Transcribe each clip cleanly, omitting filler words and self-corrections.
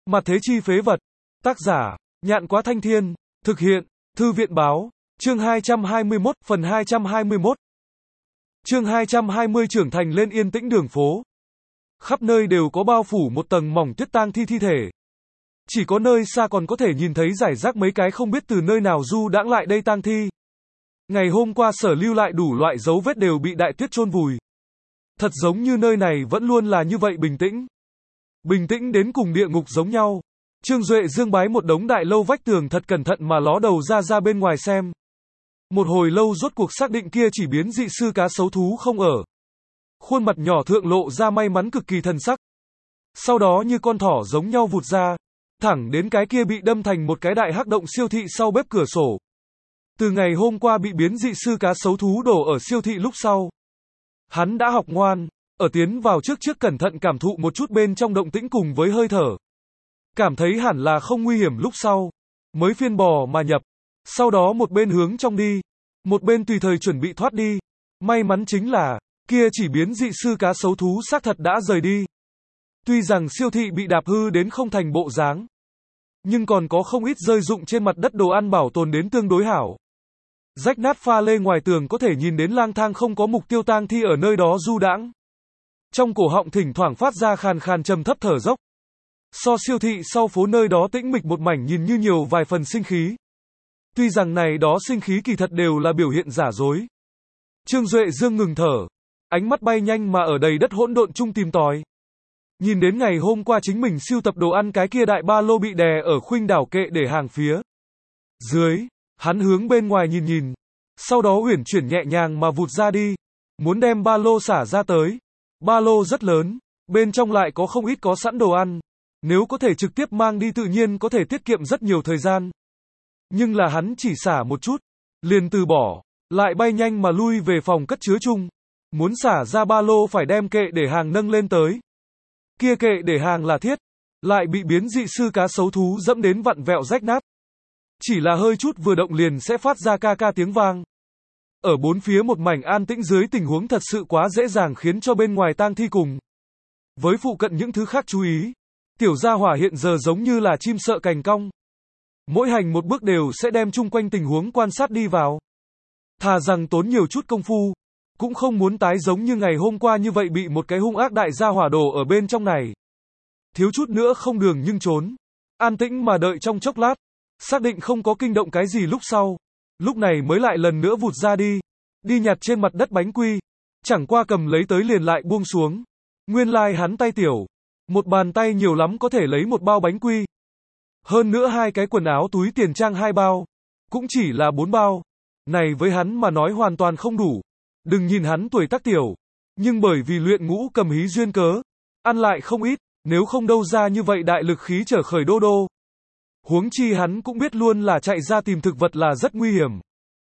Mặt thế chi phế vật. Tác giả, Nhạn Quá Thanh Thiên. Thực hiện, Thư viện Báo. Chương 221, phần 221. Chương 220 trưởng thành lên yên tĩnh đường phố. Khắp nơi đều có bao phủ một tầng mỏng tuyết tang thi thể. Chỉ có nơi xa còn có thể nhìn thấy rải rác mấy cái không biết từ nơi nào du đãng lại đây tang thi. Ngày hôm qua sở lưu lại đủ loại dấu vết đều bị đại tuyết chôn vùi. Thật giống như nơi này vẫn luôn là như vậy bình tĩnh. Bình tĩnh đến cùng địa ngục giống nhau. Trương Duệ Dương bái một đống đại lâu vách tường thật cẩn thận mà ló đầu ra bên ngoài xem. Một hồi lâu rốt cuộc xác định kia chỉ biến dị sư cá sấu thú không ở. Khuôn mặt nhỏ thượng lộ ra may mắn cực kỳ thần sắc. Sau đó như con thỏ giống nhau vụt ra, thẳng đến cái kia bị đâm thành một cái đại hắc động siêu thị sau bếp cửa sổ. Từ ngày hôm qua bị biến dị sư cá sấu thú đổ ở siêu thị lúc sau. Hắn đã học ngoan, ở tiến vào trước cẩn thận cảm thụ một chút bên trong động tĩnh cùng với hơi thở. Cảm thấy hẳn là không nguy hiểm lúc sau, mới phiên bò mà nhập. Sau đó một bên hướng trong đi, một bên tùy thời chuẩn bị thoát đi. May mắn chính là, kia chỉ biến dị sư cá sấu thú xác thật đã rời đi. Tuy rằng siêu thị bị đạp hư đến không thành bộ dáng, nhưng còn có không ít rơi rụng trên mặt đất đồ ăn bảo tồn đến tương đối hảo. Rách nát pha lê ngoài tường có thể nhìn đến lang thang không có mục tiêu tang thi ở nơi đó du đãng. Trong cổ họng thỉnh thoảng phát ra khàn khàn trầm thấp thở dốc. So siêu thị sau phố nơi đó tĩnh mịch một mảnh nhìn như nhiều vài phần sinh khí. Tuy rằng này đó sinh khí kỳ thật đều là biểu hiện giả dối. Trương Duệ Dương ngừng thở, ánh mắt bay nhanh mà ở đầy đất hỗn độn chung tìm tòi. Nhìn đến ngày hôm qua chính mình sưu tập đồ ăn cái kia đại ba lô bị đè ở khuynh đảo kệ để hàng phía dưới, hắn hướng bên ngoài nhìn, sau đó uyển chuyển nhẹ nhàng mà vụt ra đi, muốn đem ba lô xả ra tới. Ba lô rất lớn, bên trong lại có không ít có sẵn đồ ăn, nếu có thể trực tiếp mang đi tự nhiên có thể tiết kiệm rất nhiều thời gian. Nhưng là hắn chỉ xả một chút, liền từ bỏ, lại bay nhanh mà lui về phòng cất chứa chung, muốn xả ra ba lô phải đem kệ để hàng nâng lên tới. Kia kệ để hàng là thiết, lại bị biến dị sư cá sấu thú dẫm đến vặn vẹo rách nát. Chỉ là hơi chút vừa động liền sẽ phát ra ca ca tiếng vang. Ở bốn phía một mảnh an tĩnh dưới tình huống thật sự quá dễ dàng khiến cho bên ngoài tang thi cùng với phụ cận những thứ khác chú ý. Tiểu gia hỏa hiện giờ giống như là chim sợ cành cong. Mỗi hành một bước đều sẽ đem chung quanh tình huống quan sát đi vào. Thà rằng tốn nhiều chút công phu, cũng không muốn tái giống như ngày hôm qua như vậy bị một cái hung ác đại gia hỏa đổ ở bên trong này. Thiếu chút nữa không đường nhưng trốn. An tĩnh mà đợi trong chốc lát, xác định không có kinh động cái gì lúc sau. Lúc này mới lại lần nữa vụt ra đi. Đi nhặt trên mặt đất bánh quy. Chẳng qua cầm lấy tới liền lại buông xuống. Nguyên lai hắn tay tiểu. Một bàn tay nhiều lắm có thể lấy một bao bánh quy. Hơn nữa hai cái quần áo túi tiền trang 2 bao. Cũng chỉ là 4 bao. Này với hắn mà nói hoàn toàn không đủ. Đừng nhìn hắn tuổi tác tiểu. Nhưng bởi vì luyện ngũ cầm hí duyên cớ. Ăn lại không ít. Nếu không đâu ra như vậy đại lực khí trở khởi đô đô. Huống chi hắn cũng biết luôn là chạy ra tìm thực vật là rất nguy hiểm.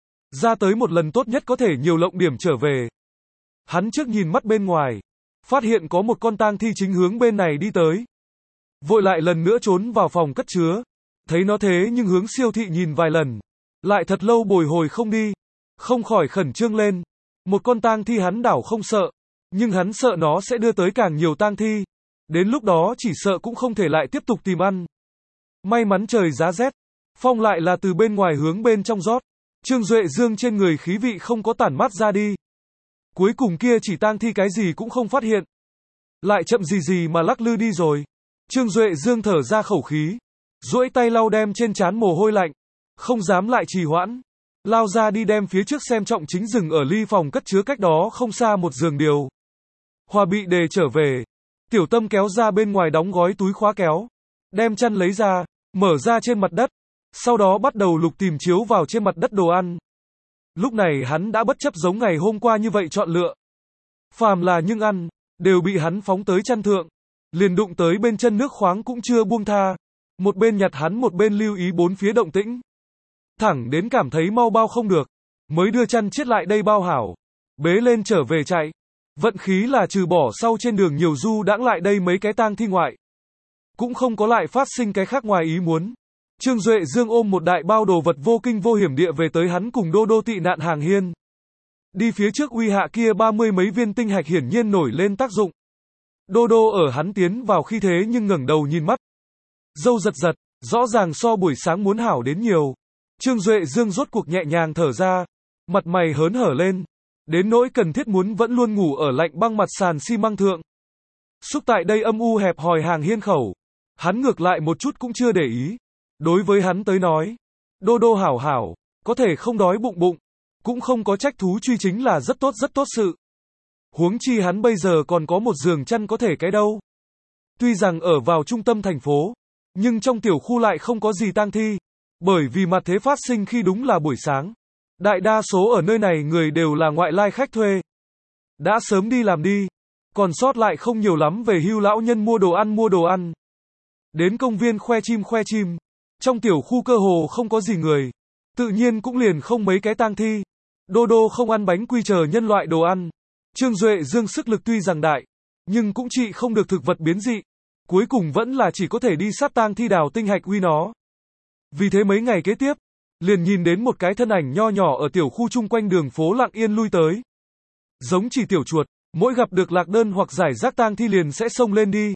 Ra tới một lần tốt nhất có thể nhiều lộng điểm trở về. Hắn trước nhìn mắt bên ngoài. Phát hiện có một con tang thi chính hướng bên này đi tới. Vội lại lần nữa trốn vào phòng cất chứa. Thấy nó thế nhưng hướng siêu thị nhìn vài lần. Lại thật lâu bồi hồi không đi. Không khỏi khẩn trương lên. Một con tang thi hắn đảo không sợ. Nhưng hắn sợ nó sẽ đưa tới càng nhiều tang thi. Đến lúc đó chỉ sợ cũng không thể lại tiếp tục tìm ăn. May mắn trời giá rét. Phong lại là từ bên ngoài hướng bên trong rót. Trương Duệ Dương trên người khí vị không có tản mát ra đi. Cuối cùng kia chỉ tang thi cái gì cũng không phát hiện. Lại chậm gì mà lắc lư đi rồi. Trương Duệ Dương thở ra khẩu khí. Duỗi tay lau đem trên trán mồ hôi lạnh. Không dám lại trì hoãn. Lao ra đi đem phía trước xem trọng chính dừng ở ly phòng cất chứa cách đó không xa một giường điều. Hòa bị đề trở về. Tiểu Tâm kéo ra bên ngoài đóng gói túi khóa kéo. Đem chăn lấy ra, mở ra trên mặt đất. Sau đó bắt đầu lục tìm chiếu vào trên mặt đất đồ ăn. Lúc này hắn đã bất chấp giống ngày hôm qua như vậy chọn lựa. Phàm là nhưng ăn, đều bị hắn phóng tới chăn thượng. Liền đụng tới bên chân nước khoáng cũng chưa buông tha. Một bên nhặt hắn một bên lưu ý bốn phía động tĩnh. Thẳng đến cảm thấy mau bao không được. Mới đưa chăn chiết lại đây bao hảo. Bế lên trở về chạy. Vận khí là trừ bỏ sau trên đường nhiều du đãng lại đây mấy cái tang thi ngoại. Cũng không có lại phát sinh cái khác ngoài ý muốn. Trương Duệ Dương ôm một đại bao đồ vật vô kinh vô hiểm địa về tới hắn cùng Đô Đô tị nạn hàng hiên. Đi phía trước uy hạ kia 30 mấy viên tinh hạch hiển nhiên nổi lên tác dụng. Đô Đô ở hắn tiến vào khi thế nhưng ngẩng đầu nhìn mắt. Râu giật giật, rõ ràng so buổi sáng muốn hảo đến nhiều. Trương Duệ Dương rốt cuộc nhẹ nhàng thở ra, mặt mày hớn hở lên, đến nỗi cần thiết muốn vẫn luôn ngủ ở lạnh băng mặt sàn xi măng thượng. Xúc tại đây âm u hẹp hòi hàng hiên khẩu, hắn ngược lại một chút cũng chưa để ý. Đối với hắn tới nói, đô đô hảo hảo, có thể không đói bụng bụng, cũng không có trách thú truy chính là rất tốt sự. Huống chi hắn bây giờ còn có một giường chăn có thể cái đâu. Tuy rằng ở vào trung tâm thành phố, nhưng trong tiểu khu lại không có gì tang thi, bởi vì mặt thế phát sinh khi đúng là buổi sáng. Đại đa số ở nơi này người đều là ngoại lai khách thuê. Đã sớm đi làm đi, còn sót lại không nhiều lắm về hưu lão nhân mua đồ ăn. Đến công viên khoe chim, trong tiểu khu cơ hồ không có gì người, tự nhiên cũng liền không mấy cái tang thi. Đô đô không ăn bánh quy chờ nhân loại đồ ăn. Trương Duệ Dương sức lực tuy rằng đại, nhưng cũng trị không được thực vật biến dị. Cuối cùng vẫn là chỉ có thể đi sát tang thi đào tinh hạch uy nó. Vì thế mấy ngày kế tiếp, liền nhìn đến một cái thân ảnh nho nhỏ ở tiểu khu chung quanh đường phố lặng yên lui tới. Giống chỉ tiểu chuột, mỗi gặp được lạc đơn hoặc giải rác tang thi liền sẽ xông lên đi.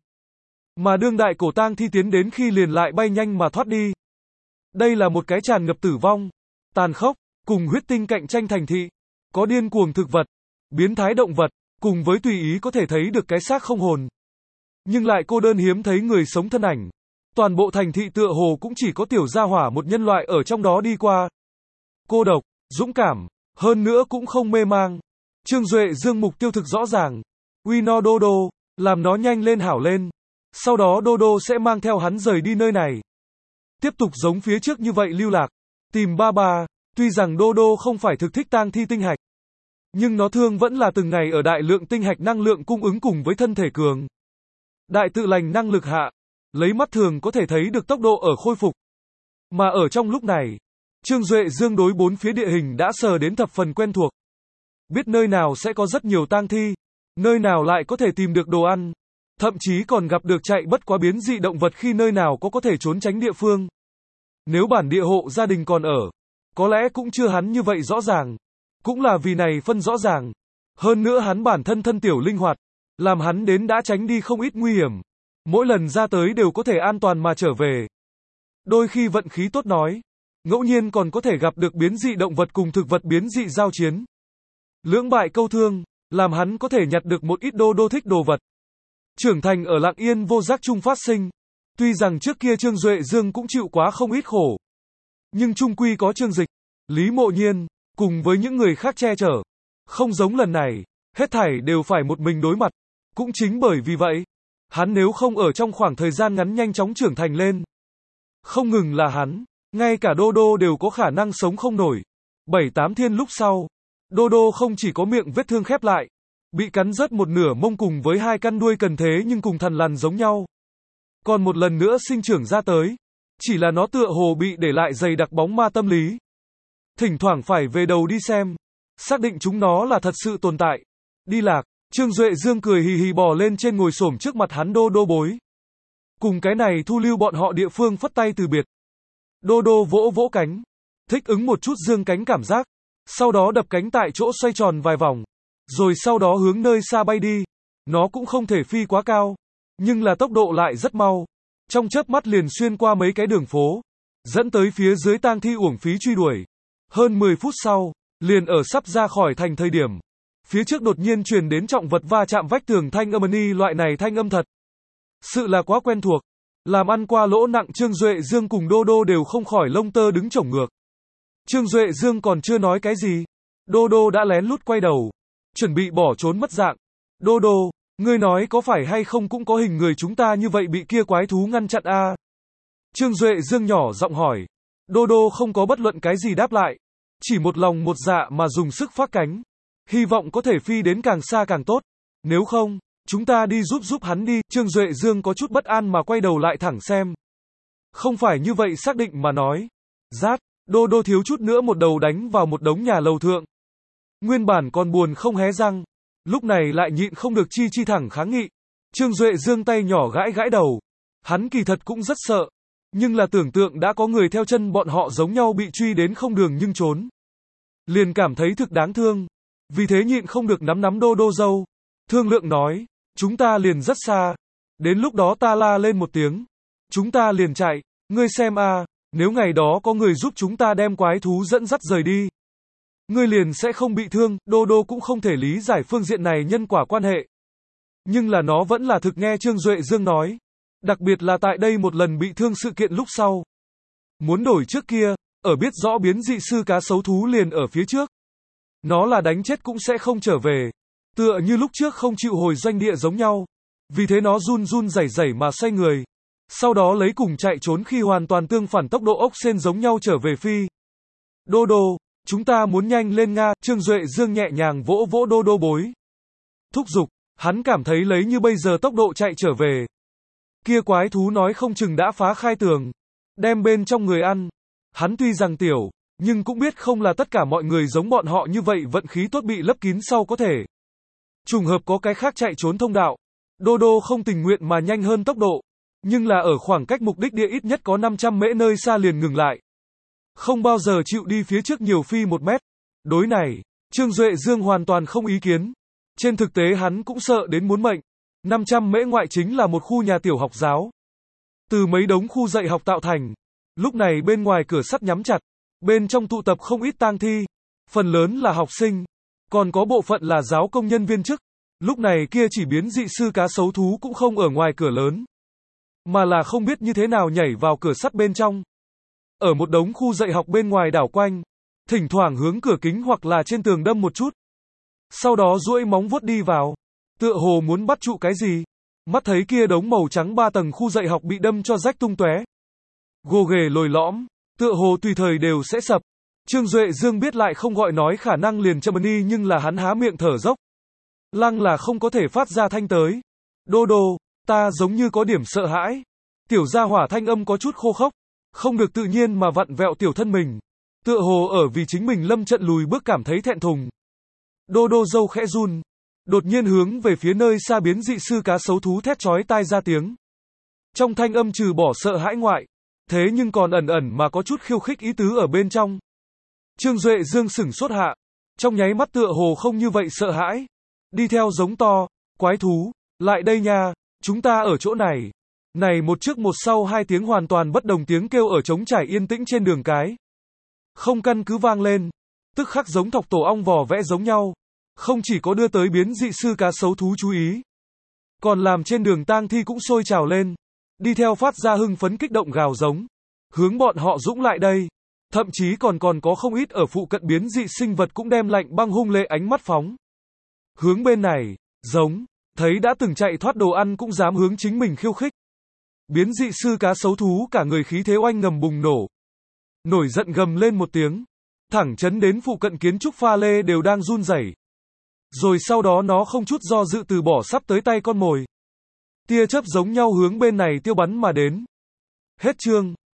Mà đương đại cổ tang thi tiến đến khi liền lại bay nhanh mà thoát đi. Đây là một cái tràn ngập tử vong, tàn khốc, cùng huyết tinh cạnh tranh thành thị, có điên cuồng thực vật, biến thái động vật, cùng với tùy ý có thể thấy được cái xác không hồn. Nhưng lại cô đơn hiếm thấy người sống thân ảnh. Toàn bộ thành thị tựa hồ cũng chỉ có tiểu gia hỏa một nhân loại ở trong đó đi qua. Cô độc, dũng cảm, hơn nữa cũng không mê mang. Trương Duệ Dương mục tiêu thực rõ ràng. Uy no đô đô, làm nó nhanh lên hảo lên. Sau đó đô đô sẽ mang theo hắn rời đi nơi này. Tiếp tục giống phía trước như vậy lưu lạc. Tìm ba ba, tuy rằng đô đô không phải thực thích tang thi tinh hạch. Nhưng nó thương vẫn là từng ngày ở đại lượng tinh hạch năng lượng cung ứng cùng với thân thể cường. Đại tự lành năng lực hạ, lấy mắt thường có thể thấy được tốc độ ở khôi phục. Mà ở trong lúc này, Trương Duệ Dương đối bốn phía địa hình đã sờ đến thập phần quen thuộc. Biết nơi nào sẽ có rất nhiều tang thi, nơi nào lại có thể tìm được đồ ăn, thậm chí còn gặp được chạy bất quá biến dị động vật khi nơi nào có thể trốn tránh địa phương. Nếu bản địa hộ gia đình còn ở, có lẽ cũng chưa hắn như vậy rõ ràng. Cũng là vì này phân rõ ràng. Hơn nữa hắn bản thân thân tiểu linh hoạt, làm hắn đến đã tránh đi không ít nguy hiểm. Mỗi lần ra tới đều có thể an toàn mà trở về. Đôi khi vận khí tốt nói, ngẫu nhiên còn có thể gặp được biến dị động vật cùng thực vật biến dị giao chiến. Lưỡng bại câu thương, làm hắn có thể nhặt được một ít đô đô thích đồ vật. Trưởng thành ở lặng yên vô giác chung phát sinh. Tuy rằng trước kia Trương Duệ Dương cũng chịu quá không ít khổ. Nhưng chung quy có Trương Dịch, Lý Mộ Nhiên, cùng với những người khác che chở. Không giống lần này, hết thảy đều phải một mình đối mặt. Cũng chính bởi vì vậy, hắn nếu không ở trong khoảng thời gian ngắn nhanh chóng trưởng thành lên. Không ngừng là hắn, ngay cả đô đô đều có khả năng sống không nổi. 7-8 thiên lúc sau, đô đô không chỉ có miệng vết thương khép lại, bị cắn rớt một nửa mông cùng với hai căn đuôi cần thế nhưng cùng thằn lằn giống nhau. Còn một lần nữa sinh trưởng ra tới, chỉ là nó tựa hồ bị để lại dày đặc bóng ma tâm lý. Thỉnh thoảng phải về đầu đi xem, xác định chúng nó là thật sự tồn tại. Đi lạc, Trương Duệ Dương cười hì hì bò lên trên ngồi xổm trước mặt hắn đô đô bối. Cùng cái này thu lưu bọn họ địa phương phất tay từ biệt. Đô đô vỗ vỗ cánh, thích ứng một chút dương cánh cảm giác, sau đó đập cánh tại chỗ xoay tròn vài vòng, rồi sau đó hướng nơi xa bay đi. Nó cũng không thể phi quá cao, nhưng là tốc độ lại rất mau. Trong chớp mắt liền xuyên qua mấy cái đường phố, dẫn tới phía dưới tang thi uổng phí truy đuổi. Hơn 10 phút sau, liền ở sắp ra khỏi thành thời điểm, phía trước đột nhiên truyền đến trọng vật va chạm vách tường thanh âm ni loại này thanh âm thật. Sự là quá quen thuộc, làm ăn qua lỗ nặng Trương Duệ Dương cùng đô đô đều không khỏi lông tơ đứng chổng ngược. Trương Duệ Dương còn chưa nói cái gì, đô đô đã lén lút quay đầu, chuẩn bị bỏ trốn mất dạng. Đô đô, ngươi nói có phải hay không cũng có hình người chúng ta như vậy bị kia quái thú ngăn chặn a? Trương Duệ Dương nhỏ giọng hỏi. Đô đô không có bất luận cái gì đáp lại, chỉ một lòng một dạ mà dùng sức phát cánh, hy vọng có thể phi đến càng xa càng tốt. Nếu không, chúng ta đi giúp hắn đi. Trương Duệ Dương có chút bất an mà quay đầu lại thẳng xem. Không phải như vậy xác định mà nói. Rát, đô đô thiếu chút nữa một đầu đánh vào một đống nhà lầu thượng. Nguyên bản còn buồn không hé răng, lúc này lại nhịn không được chi thẳng kháng nghị. Trương Duệ Dương tay nhỏ gãi gãi đầu. Hắn kỳ thật cũng rất sợ, nhưng là tưởng tượng đã có người theo chân bọn họ giống nhau bị truy đến không đường nhưng trốn. Liền cảm thấy thực đáng thương. Vì thế nhịn không được nắm đô đô dâu. Thương lượng nói, chúng ta liền rất xa. Đến lúc đó ta la lên một tiếng, chúng ta liền chạy. Ngươi xem a, nếu ngày đó có người giúp chúng ta đem quái thú dẫn dắt rời đi, ngươi liền sẽ không bị thương. Đô Đô cũng không thể lý giải phương diện này nhân quả quan hệ. Nhưng là nó vẫn là thực nghe Trương Duệ Dương nói. Đặc biệt là tại đây một lần bị thương sự kiện lúc sau. Muốn đổi trước kia, ở biết rõ biến dị sư cá sấu thú liền ở phía trước. Nó là đánh chết cũng sẽ không trở về. Tựa như lúc trước không chịu hồi doanh địa giống nhau. Vì thế nó run run rẩy rẩy mà xoay người. Sau đó lấy cùng chạy trốn khi hoàn toàn tương phản tốc độ ốc sên giống nhau trở về phi. Đô Đô, chúng ta muốn nhanh lên Nga. Trương Duệ Dương nhẹ nhàng vỗ vỗ Đô Đô bối. Thúc giục, hắn cảm thấy lấy như bây giờ tốc độ chạy trở về. Kia quái thú nói không chừng đã phá khai tường. Đem bên trong người ăn. Hắn tuy rằng tiểu, nhưng cũng biết không là tất cả mọi người giống bọn họ như vậy vận khí tốt bị lấp kín sau có thể. Trùng hợp có cái khác chạy trốn thông đạo. Đô Đô không tình nguyện mà nhanh hơn tốc độ. Nhưng là ở khoảng cách mục đích địa ít nhất có 500 mễ nơi xa liền ngừng lại. Không bao giờ chịu đi phía trước nhiều phi 1 mét. Đối này, Trương Duệ Dương hoàn toàn không ý kiến. Trên thực tế hắn cũng sợ đến muốn mệnh. 500 mễ ngoại chính là một khu nhà tiểu học giáo. Từ mấy đống khu dạy học tạo thành. Lúc này bên ngoài cửa sắt nhắm chặt. Bên trong tụ tập không ít tang thi. Phần lớn là học sinh. Còn có bộ phận là giáo công nhân viên chức. Lúc này kia chỉ biến dị sư cá sấu thú cũng không ở ngoài cửa lớn. Mà là không biết như thế nào nhảy vào cửa sắt bên trong. Ở một đống khu dạy học bên ngoài đảo quanh. Thỉnh thoảng hướng cửa kính hoặc là trên tường đâm một chút. Sau đó duỗi móng vuốt đi vào. Tựa hồ muốn bắt trụ cái gì. Mắt thấy kia đống màu trắng 3 tầng khu dạy học bị đâm cho rách tung tóe. Gồ ghề lồi lõm. Tựa hồ tùy thời đều sẽ sập. Trương Duệ Dương biết lại không gọi nói khả năng liền chậm đi nhưng là hắn há miệng thở dốc. Lăng là không có thể phát ra thanh tới. Đô Đô, ta giống như có điểm sợ hãi. Tiểu gia hỏa thanh âm có chút khô khốc. Không được tự nhiên mà vặn vẹo tiểu thân mình. Tựa hồ ở vì chính mình lâm trận lùi bước cảm thấy thẹn thùng. Đô Đô râu khẽ run. Đột nhiên hướng về phía nơi xa biến dị sư cá sấu thú thét chói tai ra tiếng. Trong thanh âm trừ bỏ sợ hãi ngoại. Thế nhưng còn ẩn ẩn mà có chút khiêu khích ý tứ ở bên trong. Trương Duệ Dương sửng sốt hạ. Trong nháy mắt tựa hồ không như vậy sợ hãi. Đi theo giống to. Quái thú, lại đây nha, chúng ta ở chỗ này. Này một trước một sau 2 tiếng hoàn toàn bất đồng tiếng kêu ở trống trải yên tĩnh trên đường cái. Không căn cứ vang lên. Tức khắc giống thọc tổ ong vò vẽ giống nhau. Không chỉ có đưa tới biến dị sư cá sấu thú chú ý. Còn làm trên đường tang thi cũng sôi trào lên. Đi theo phát ra hưng phấn kích động gào giống. Hướng bọn họ dũng lại đây. Thậm chí còn có không ít ở phụ cận biến dị sinh vật cũng đem lạnh băng hung lệ ánh mắt phóng. Hướng bên này, giống, thấy đã từng chạy thoát đồ ăn cũng dám hướng chính mình khiêu khích. Biến dị sư cá sấu thú cả người khí thế oanh ngầm bùng nổ. Nổi giận gầm lên một tiếng. Thẳng chấn đến phụ cận kiến trúc pha lê đều đang run rẩy. Rồi sau đó nó không chút do dự từ bỏ sắp tới tay con mồi. Tia chớp giống nhau hướng bên này tiêu bắn mà đến. Hết chương.